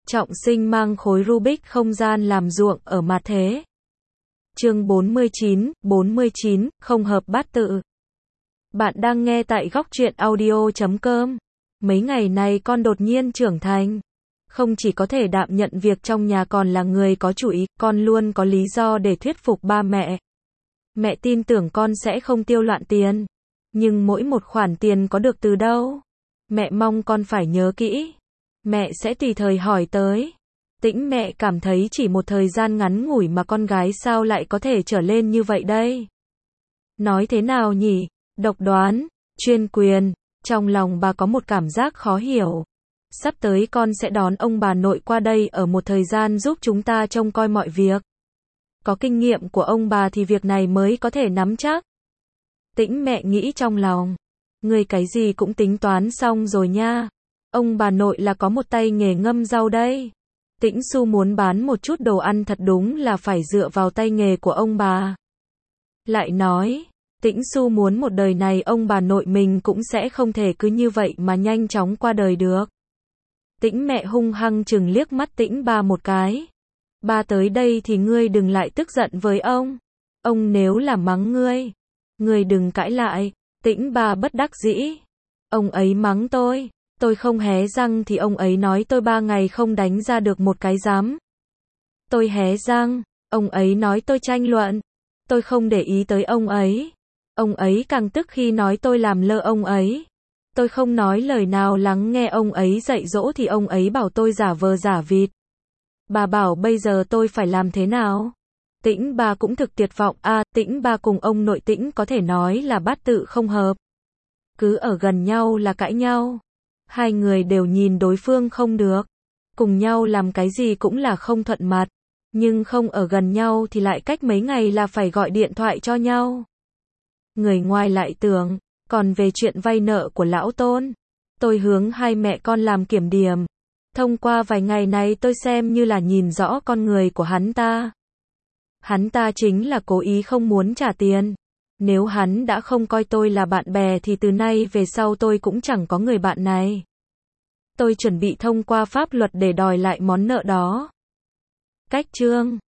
Trọng Sinh mang khối Rubik không gian làm ruộng ở mặt thế. Chương 49, không hợp bát tự. Bạn đang nghe tại góc truyện audio.com. Mấy ngày này con đột nhiên trưởng thành. Không chỉ có thể đảm nhận việc trong nhà còn là người có chủ ý, con luôn có lý do để thuyết phục ba mẹ. Mẹ tin tưởng con sẽ không tiêu loạn tiền. Nhưng mỗi một khoản tiền có được từ đâu? Mẹ mong con phải nhớ kỹ. Mẹ sẽ tùy thời hỏi tới. Tĩnh mẹ cảm thấy chỉ một thời gian ngắn ngủi mà con gái sao lại có thể trở lên như vậy đây? Nói thế nào nhỉ? Độc đoán, chuyên quyền. Trong lòng bà có một cảm giác khó hiểu. Sắp tới con sẽ đón ông bà nội qua đây ở một thời gian giúp chúng ta trông coi mọi việc. Có kinh nghiệm của ông bà thì việc này mới có thể nắm chắc. Tĩnh mẹ nghĩ trong lòng. Người cái gì cũng tính toán xong rồi nha. Ông bà nội là có một tay nghề ngâm rau đây. Tĩnh Xu muốn bán một chút đồ ăn thật đúng là phải dựa vào tay nghề của ông bà. Lại nói, Tĩnh Xu muốn một đời này ông bà nội mình cũng sẽ không thể cứ như vậy mà nhanh chóng qua đời được. Tĩnh mẹ hung hăng chừng liếc mắt Tĩnh ba một cái. Ba tới đây thì ngươi đừng lại tức giận với ông. Ông nếu là mắng ngươi đừng cãi lại. Tĩnh ba bất đắc dĩ. Ông ấy mắng tôi không hé răng thì ông ấy nói tôi 3 ngày không đánh ra được một cái rắm. Tôi hé răng, ông ấy nói tôi tranh luận. Tôi không để ý tới ông ấy. Ông ấy càng tức khi nói tôi làm lơ ông ấy. Tôi không nói lời nào lắng nghe ông ấy dạy dỗ thì ông ấy bảo tôi giả vờ giả vịt. Bà bảo bây giờ tôi phải làm thế nào? Tĩnh ba cũng thực tuyệt vọng. Tĩnh ba cùng ông nội Tĩnh có thể nói là bát tự không hợp. Cứ ở gần nhau là cãi nhau. Hai người đều nhìn đối phương không được. Cùng nhau làm cái gì cũng là không thuận mặt. Nhưng không ở gần nhau thì lại cách mấy ngày là phải gọi điện thoại cho nhau. Người ngoài lại tưởng, còn về chuyện vay nợ của lão Tôn. Tôi hướng hai mẹ con làm kiểm điểm. Thông qua vài ngày này tôi xem như là nhìn rõ con người của hắn ta. Hắn ta chính là cố ý không muốn trả tiền. Nếu hắn đã không coi tôi là bạn bè thì từ nay về sau tôi cũng chẳng có người bạn này. Tôi chuẩn bị thông qua pháp luật để đòi lại món nợ đó. Cách chương